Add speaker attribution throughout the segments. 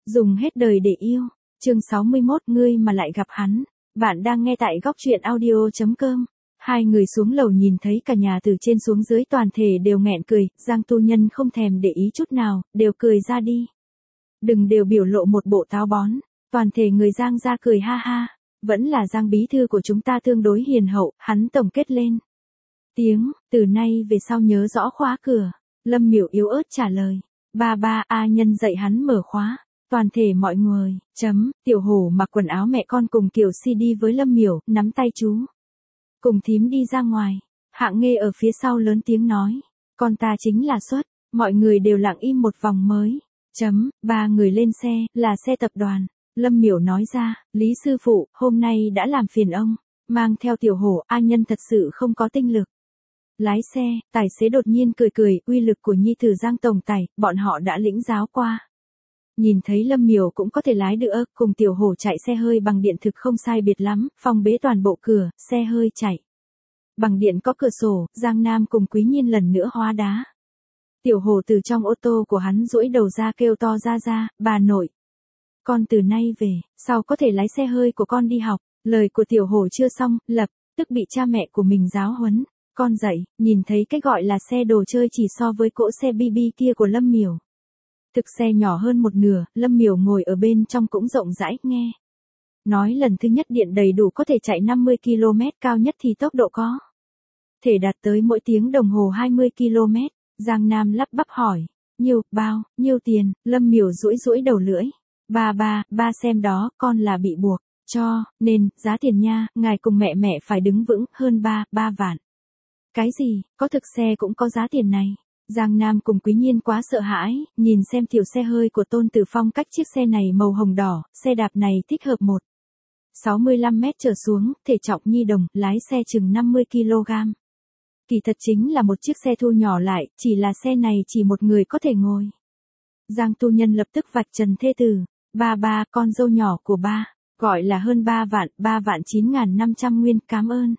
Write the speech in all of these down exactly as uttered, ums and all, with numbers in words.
Speaker 1: Dùng hết đời để yêu. Chương sáu mươi mốt, ngươi mà lại gặp hắn. Bạn đang nghe tại góc truyện audio chấm com. Hai người xuống lầu nhìn thấy cả nhà từ trên xuống dưới toàn thể đều nghẹn cười, Giang tu nhân không thèm để ý chút nào, đều cười ra đi. Đừng đều biểu lộ một bộ táo bón, toàn thể người Giang ra cười ha ha, vẫn là Giang bí thư của chúng ta tương đối hiền hậu, hắn tổng kết lên. Tiếng, từ nay về sau nhớ rõ khóa cửa, Lâm Miểu yếu ớt trả lời, ba ba A Nhân dạy hắn mở khóa. Toàn thể mọi người, chấm, Tiểu Hổ mặc quần áo mẹ con cùng kiểu si đi với Lâm Miểu, nắm tay chú. Cùng thím đi ra ngoài, Hạng Nghê ở phía sau lớn tiếng nói, con ta chính là Xuất, mọi người đều lặng im một vòng mới. Chấm, ba người lên xe, là xe tập đoàn. Lâm Miểu nói ra, Lý sư phụ, hôm nay đã làm phiền ông, mang theo Tiểu Hổ, A Nhân thật sự không có tinh lực. Lái xe, tài xế đột nhiên cười cười, uy lực của nhi tử Giang tổng tài, bọn họ đã lĩnh giáo qua. Nhìn thấy Lâm Miểu cũng có thể lái được, cùng Tiểu Hổ chạy xe hơi bằng điện thực không sai biệt lắm, phong bế toàn bộ cửa, xe hơi chạy. Bằng điện có cửa sổ, Giang Nam cùng Quý Nhiên lần nữa hóa đá. Tiểu Hổ từ trong ô tô của hắn duỗi đầu ra kêu to ra ra, bà nội. Con từ nay về, sau có thể lái xe hơi của con đi học, lời của Tiểu Hổ chưa xong, lập, tức bị cha mẹ của mình giáo huấn. Con dậy, nhìn thấy cái gọi là xe đồ chơi chỉ so với cỗ xe bi bi kia của Lâm Miểu. Thực xe nhỏ hơn một nửa, Lâm Miểu ngồi ở bên trong cũng rộng rãi, nghe. Nói lần thứ nhất điện đầy đủ có thể chạy năm mươi ki lô mét, cao nhất thì tốc độ có thể đạt tới mỗi tiếng đồng hồ hai mươi ki lô mét. Giang Nam lắp bắp hỏi, nhiêu, bao, nhiêu tiền, Lâm Miểu duỗi duỗi đầu lưỡi. Ba ba, ba xem đó, con là bị buộc, cho, nên, giá tiền nha, ngài cùng mẹ mẹ phải đứng vững, hơn ba, ba vạn. Cái gì, có thực xe cũng có giá tiền này. Giang Nam cùng Quý Nhiên quá sợ hãi, nhìn xem tiểu xe hơi của Tôn Tử Phong cách chiếc xe này màu hồng đỏ, xe đạp này thích hợp một sáu mươi lăm mét trở xuống, thể trọng nhi đồng, lái xe chừng năm mươi ki lô gam. Kỳ thật chính là một chiếc xe thu nhỏ lại, chỉ là xe này chỉ một người có thể ngồi. Giang tu nhân lập tức vạch trần thê tử, ba ba, con dâu nhỏ của ba, gọi là hơn ba vạn, ba vạn chín ngàn năm trăm nguyên, cảm ơn.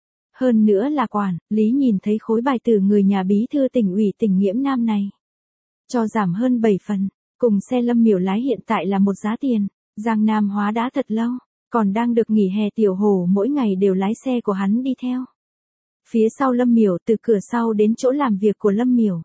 Speaker 1: Hơn nữa là quản, lý nhìn thấy khối bài từ người nhà bí thư tỉnh ủy tỉnh Nghiễm Nam này. Cho giảm hơn bảy phần, cùng xe Lâm Miểu lái hiện tại là một giá tiền, Giang Nam hóa đã thật lâu, còn đang được nghỉ hè. Tiểu Hổ mỗi ngày đều lái xe của hắn đi theo. Phía sau Lâm Miểu, từ cửa sau đến chỗ làm việc của Lâm Miểu.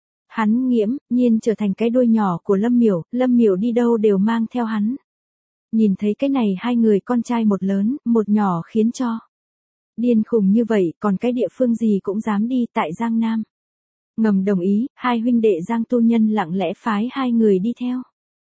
Speaker 1: Hắn Nghiễm nhiên trở thành cái đuôi nhỏ của Lâm Miểu, Lâm Miểu đi đâu đều mang theo hắn. Nhìn thấy cái này hai người con trai một lớn, một nhỏ khiến cho điên khùng như vậy, còn cái địa phương gì cũng dám đi tại Giang Nam. Ngầm đồng ý, hai huynh đệ Giang tu nhân lặng lẽ phái hai người đi theo.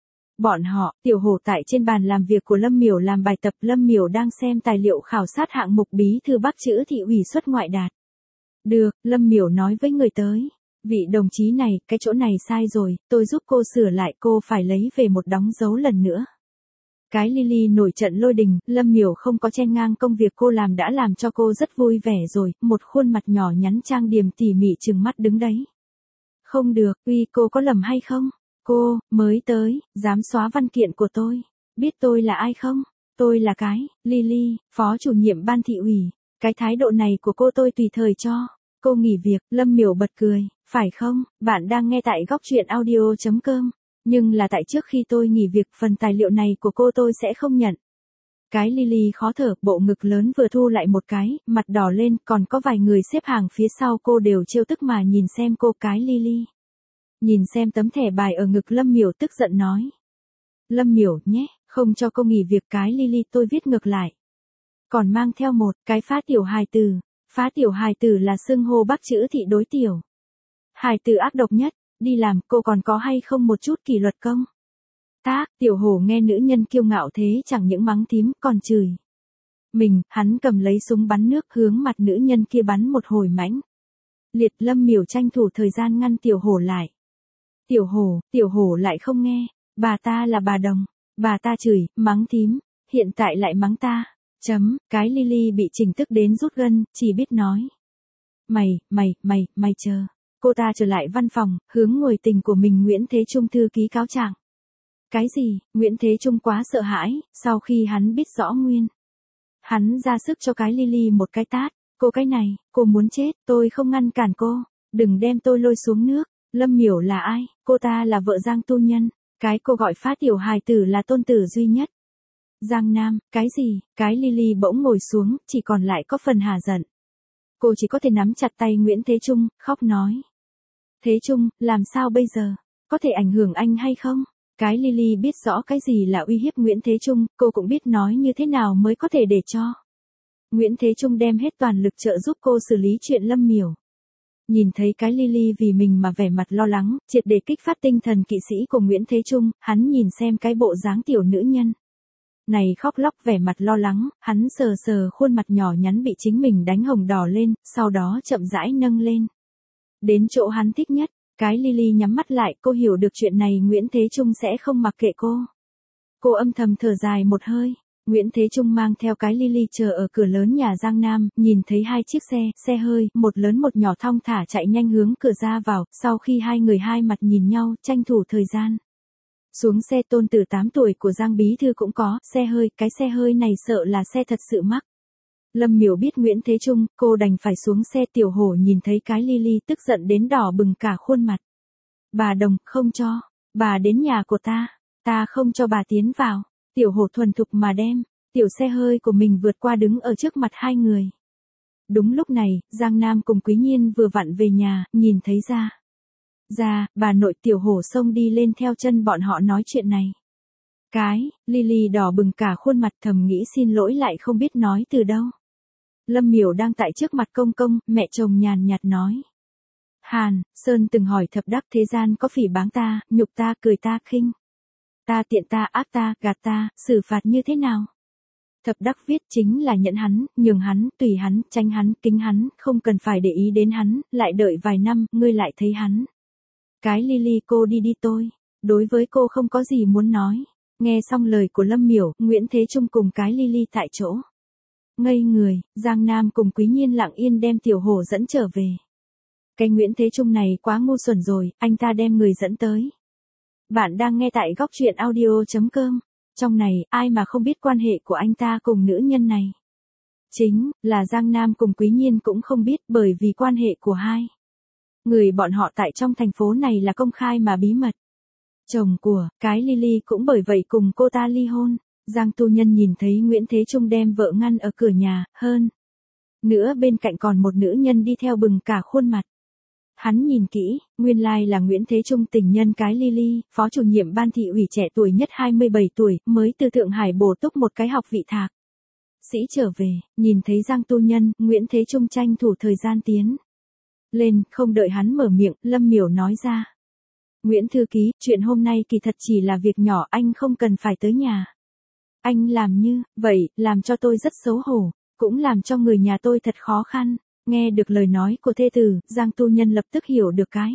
Speaker 1: Bọn họ, Tiểu Hổ tại trên bàn làm việc của Lâm Miểu làm bài tập, Lâm Miểu đang xem tài liệu khảo sát hạng mục bí thư Bắc chữ thị ủy xuất ngoại đạt. Được, Lâm Miểu nói với người tới. Vị đồng chí này, cái chỗ này sai rồi, tôi giúp cô sửa lại, cô phải lấy về một đóng dấu lần nữa. Cái Lily nổi trận lôi đình, Lâm Miểu không có chen ngang công việc cô làm đã làm cho cô rất vui vẻ rồi, một khuôn mặt nhỏ nhắn trang điểm tỉ mỉ trừng mắt đứng đấy. Không được, uy cô có lầm hay không? Cô, mới tới, dám xóa văn kiện của tôi. Biết tôi là ai không? Tôi là cái, Lily, phó chủ nhiệm ban thị ủy. Cái thái độ này của cô tôi tùy thời cho. Cô nghỉ việc, Lâm Miểu bật cười, phải không? Bạn đang nghe tại góc truyện audio chấm com. Nhưng là tại trước khi tôi nghỉ việc, phần tài liệu này của cô tôi sẽ không nhận. Cái Lily khó thở, bộ ngực lớn vừa thu lại một cái, mặt đỏ lên, còn có vài người xếp hàng phía sau cô đều trêu tức mà nhìn xem cô. Cái Lily nhìn xem tấm thẻ bài ở ngực Lâm Miểu tức giận nói. Lâm Miểu, nhé, không cho cô nghỉ việc. Cái Lily tôi viết ngược lại. Còn mang theo một cái phá tiểu hài tử. Phá tiểu hài tử là xưng hô Bắc chữ thị đối tiểu hài tử ác độc nhất. Đi làm, cô còn có hay không một chút kỷ luật công? Tác, Tiểu Hổ nghe nữ nhân kiêu ngạo thế chẳng những mắng thím, còn chửi mình, hắn cầm lấy súng bắn nước hướng mặt nữ nhân kia bắn một hồi mãnh liệt. Lâm Miểu tranh thủ thời gian ngăn Tiểu Hổ lại. Tiểu Hổ, Tiểu Hổ lại không nghe, bà ta là bà Đồng, bà ta chửi, mắng thím, hiện tại lại mắng ta. Chấm, cái Lily bị chỉnh tức đến rút gân, chỉ biết nói. Mày, mày, mày, mày chờ. Cô ta trở lại văn phòng, hướng ngồi tình của mình Nguyễn Thế Trung thư ký cáo trạng. Cái gì? Nguyễn Thế Trung quá sợ hãi, sau khi hắn biết rõ nguyên. Hắn ra sức cho cái Lily một cái tát. Cô cái này, cô muốn chết, tôi không ngăn cản cô. Đừng đem tôi lôi xuống nước. Lâm Miểu là ai? Cô ta là vợ Giang tu nhân. cái cô gọi phá tiểu hài tử là tôn tử duy nhất. Giang Nam, cái gì, cái Lily bỗng ngồi xuống, chỉ còn lại có phần hả giận. Cô chỉ có thể nắm chặt tay Nguyễn Thế Trung, khóc nói. Thế Trung, làm sao bây giờ? Có thể ảnh hưởng anh hay không? Cái Lily biết rõ cái gì là uy hiếp Nguyễn Thế Trung, cô cũng biết nói như thế nào mới có thể để cho Nguyễn Thế Trung đem hết toàn lực trợ giúp cô xử lý chuyện Lâm Miểu. Nhìn thấy cái Lily vì mình mà vẻ mặt lo lắng, triệt để kích phát tinh thần kỵ sĩ của Nguyễn Thế Trung, hắn nhìn xem cái bộ dáng tiểu nữ nhân này khóc lóc vẻ mặt lo lắng, hắn sờ sờ khuôn mặt nhỏ nhắn bị chính mình đánh hồng đỏ lên, sau đó chậm rãi nâng lên. Đến chỗ hắn thích nhất, cái Lily nhắm mắt lại, cô hiểu được chuyện này Nguyễn Thế Trung sẽ không mặc kệ cô. Cô âm thầm thở dài một hơi. Nguyễn Thế Trung mang theo cái Lily chờ ở cửa lớn nhà Giang Nam, nhìn thấy hai chiếc xe, xe hơi, một lớn một nhỏ thong thả chạy nhanh hướng cửa ra vào, sau khi hai người hai mặt nhìn nhau, tranh thủ thời gian. Xuống xe tôn tử tám tuổi của Giang Bí Thư cũng có, xe hơi, cái xe hơi này sợ là xe thật sự mắc. Lâm Miểu biết Nguyễn Thế Trung, cô đành phải xuống xe. Tiểu Hổ nhìn thấy cái Lily tức giận đến đỏ bừng cả khuôn mặt. Bà Đồng, không cho, bà đến nhà của ta, ta không cho bà tiến vào. Tiểu Hổ thuần thục mà đem tiểu xe hơi của mình vượt qua đứng ở trước mặt hai người. Đúng lúc này, Giang Nam cùng Quý Nhiên vừa vặn về nhà, nhìn thấy ra. Ra, bà nội. Tiểu Hổ xông đi lên theo chân bọn họ nói chuyện này. Cái, Lily đỏ bừng cả khuôn mặt thầm nghĩ xin lỗi lại không biết nói từ đâu. Lâm Miểu đang tại trước mặt công công, mẹ chồng nhàn nhạt nói. Hàn, Sơn từng hỏi Thập Đắc thế gian có phỉ báng ta, nhục ta, cười ta, khinh ta, tiện ta, áp ta, gạt ta, xử phạt như thế nào? Thập Đắc viết chính là nhận hắn, nhường hắn, tùy hắn, tránh hắn, kính hắn, không cần phải để ý đến hắn, lại đợi vài năm, ngươi lại thấy hắn. Cái Lily cô đi đi tôi, đối với cô không có gì muốn nói. Nghe xong lời của Lâm Miểu, Nguyễn Thế Trung cùng cái Lily tại chỗ. Ngây người, Giang Nam cùng Quý Nhiên lặng yên đem Tiểu Hổ dẫn trở về. Cái Nguyễn Thế Trung này quá ngu xuẩn rồi, anh ta đem người dẫn tới. Bạn đang nghe tại góc truyện audio chấm com. Trong này, ai mà không biết quan hệ của anh ta cùng nữ nhân này. Chính là Giang Nam cùng Quý Nhiên cũng không biết, bởi vì quan hệ của hai người bọn họ tại trong thành phố này là công khai mà bí mật. Chồng của cái Lily cũng bởi vậy cùng cô ta ly hôn. Giang Tu Nhân nhìn thấy Nguyễn Thế Trung đem vợ ngăn ở cửa nhà, hơn nữa bên cạnh còn một nữ nhân đi theo bừng cả khuôn mặt. Hắn nhìn kỹ, nguyên lai là Nguyễn Thế Trung tình nhân cái Lily, phó chủ nhiệm ban thị ủy trẻ tuổi nhất hai mươi bảy tuổi, mới từ Thượng Hải bổ túc một cái học vị thạc sĩ trở về. Nhìn thấy Giang Tu Nhân, Nguyễn Thế Trung tranh thủ thời gian tiến lên, không đợi hắn mở miệng, Lâm Miểu nói ra. Nguyễn thư ký, chuyện hôm nay kỳ thật chỉ là việc nhỏ, anh không cần phải tới nhà. Anh làm như vậy, làm cho tôi rất xấu hổ, cũng làm cho người nhà tôi thật khó khăn. Nghe được lời nói của thê tử, Giang Tu Nhân lập tức hiểu được cái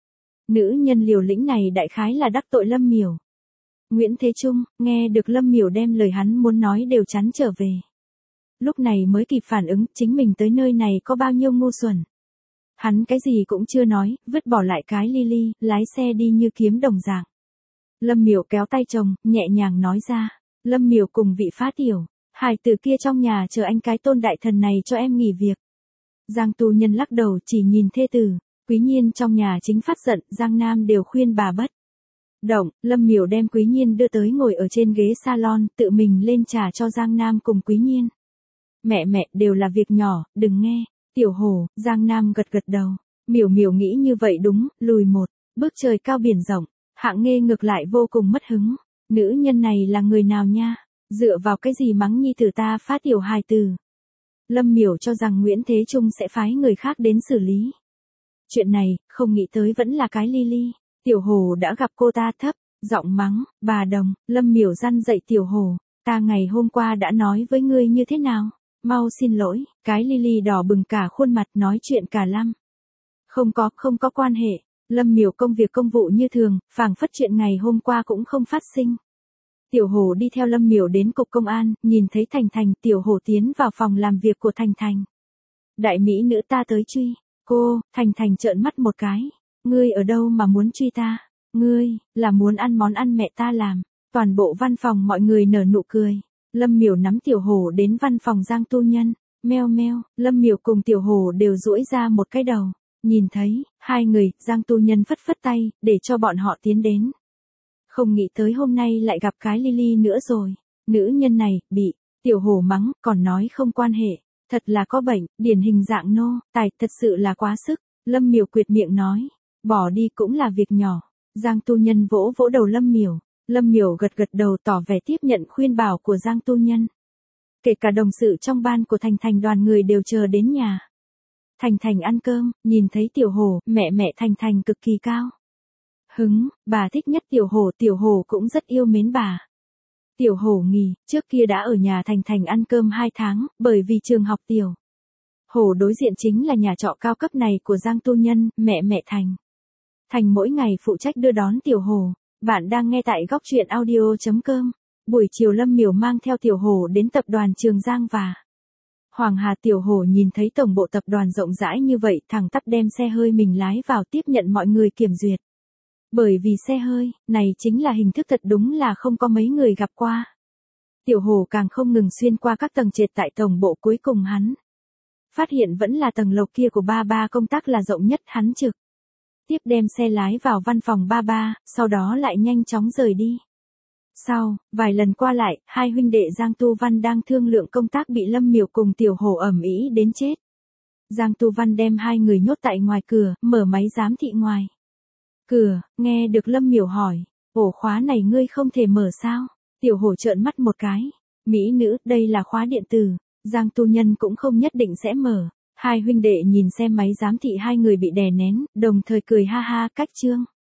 Speaker 1: nữ nhân liều lĩnh này đại khái là đắc tội Lâm Miểu. Nguyễn Thế Trung, nghe được Lâm Miểu đem lời hắn muốn nói đều chắn trở về. Lúc này mới kịp phản ứng, chính mình tới nơi này có bao nhiêu ngu xuẩn. Hắn cái gì cũng chưa nói, vứt bỏ lại cái Lily, lái xe đi như kiếm đồng dạng. Lâm Miểu kéo tay chồng, nhẹ nhàng nói ra. Lâm Miểu cùng vị phá tiểu, hài tử kia trong nhà chờ anh cái Tôn đại thần này cho em nghỉ việc. Giang Tu Nhân lắc đầu chỉ nhìn thê tử. Quý Nhiên trong nhà chính phát giận, Giang Nam đều khuyên bà bất động. Lâm Miểu đem Quý Nhiên đưa tới ngồi ở trên ghế salon, tự mình lên trà cho Giang Nam cùng Quý Nhiên. Mẹ mẹ, đều là việc nhỏ, đừng nghe. Tiểu Hổ, Giang Nam gật gật đầu. Miểu Miểu nghĩ như vậy đúng, lùi một bước trời cao biển rộng. Hạng Nghê ngược lại vô cùng mất hứng. Nữ nhân này là người nào nha? Dựa vào cái gì mắng nhi tử ta phá tiểu hài tử? Lâm Miểu cho rằng Nguyễn Thế Trung sẽ phái người khác đến xử lý chuyện này, không nghĩ tới vẫn là cái Lily. Tiểu Hổ đã gặp cô ta thấp giọng mắng. Bà Đồng. Lâm Miểu răn dậy Tiểu Hổ. Ta ngày hôm qua đã nói với ngươi như thế nào? Mau xin lỗi. Cái Lily đỏ bừng cả khuôn mặt nói chuyện cả lăm. Không có, không có quan hệ. Lâm Miểu công việc công vụ như thường, phảng phất chuyện ngày hôm qua cũng không phát sinh. Tiểu Hổ đi theo Lâm Miểu đến cục công an, nhìn thấy Thành Thành, Tiểu Hổ tiến vào phòng làm việc của Thành Thành. Đại mỹ nữ ta tới truy. Cô, Thành Thành trợn mắt một cái. Ngươi ở đâu mà muốn truy ta? Ngươi, là muốn ăn món ăn mẹ ta làm. Toàn bộ văn phòng mọi người nở nụ cười. Lâm Miểu nắm Tiểu Hổ đến văn phòng Giang Tu Nhân. Meo meo, Lâm Miểu cùng Tiểu Hổ đều duỗi ra một cái đầu. Nhìn thấy, hai người, Giang Tu Nhân phất phất tay, để cho bọn họ tiến đến. Không nghĩ tới hôm nay lại gặp cái Lily nữa rồi. Nữ nhân này, bị, Tiểu Hổ mắng, còn nói không quan hệ. Thật là có bệnh, điển hình dạng nô, tài, thật sự là quá sức. Lâm Miểu quyệt miệng nói. Bỏ đi cũng là việc nhỏ. Giang Tu Nhân vỗ vỗ đầu Lâm Miểu. Lâm Miểu gật gật đầu tỏ vẻ tiếp nhận khuyên bảo của Giang Tu Nhân. Kể cả đồng sự trong ban của Thành Thành đoàn người đều chờ đến nhà. Thành Thành ăn cơm, nhìn thấy Tiểu Hổ, mẹ mẹ Thành Thành cực kỳ cao hứng, bà thích nhất Tiểu Hổ, Tiểu Hổ cũng rất yêu mến bà. Tiểu Hổ nghỉ, trước kia đã ở nhà Thành Thành ăn cơm hai tháng, bởi vì trường học Tiểu Hổ đối diện chính là nhà trọ cao cấp này của Giang Tu Nhân, mẹ mẹ Thành. Thành mỗi ngày phụ trách đưa đón Tiểu Hổ. Bạn đang nghe tại góc truyện audio.com. Buổi chiều Lâm Miểu mang theo Tiểu Hổ đến tập đoàn Trường Giang và Hoàng Hà. Tiểu Hổ nhìn thấy tổng bộ tập đoàn rộng rãi như vậy, thẳng tắp đem xe hơi mình lái vào tiếp nhận mọi người kiểm duyệt. Bởi vì xe hơi, này chính là hình thức thật đúng là không có mấy người gặp qua. Tiểu Hổ càng không ngừng xuyên qua các tầng trệt tại tổng bộ, cuối cùng hắn phát hiện vẫn là tầng lầu kia của ba ba công tác là rộng nhất, hắn trực tiếp đem xe lái vào văn phòng ba ba, sau đó lại nhanh chóng rời đi. Sau, vài lần qua lại, hai huynh đệ Giang Tu Văn đang thương lượng công tác bị Lâm Miểu cùng Tiểu Hổ ầm ĩ đến chết. Giang Tu Văn đem hai người nhốt tại ngoài cửa, mở máy giám thị ngoài cửa, nghe được Lâm Miểu hỏi, ổ khóa này ngươi không thể mở sao? Tiểu Hổ trợn mắt một cái, mỹ nữ, đây là khóa điện tử, Giang Tu Nhân cũng không nhất định sẽ mở. Hai huynh đệ nhìn xem máy giám thị hai người bị đè nén, đồng thời cười ha ha, cách trương.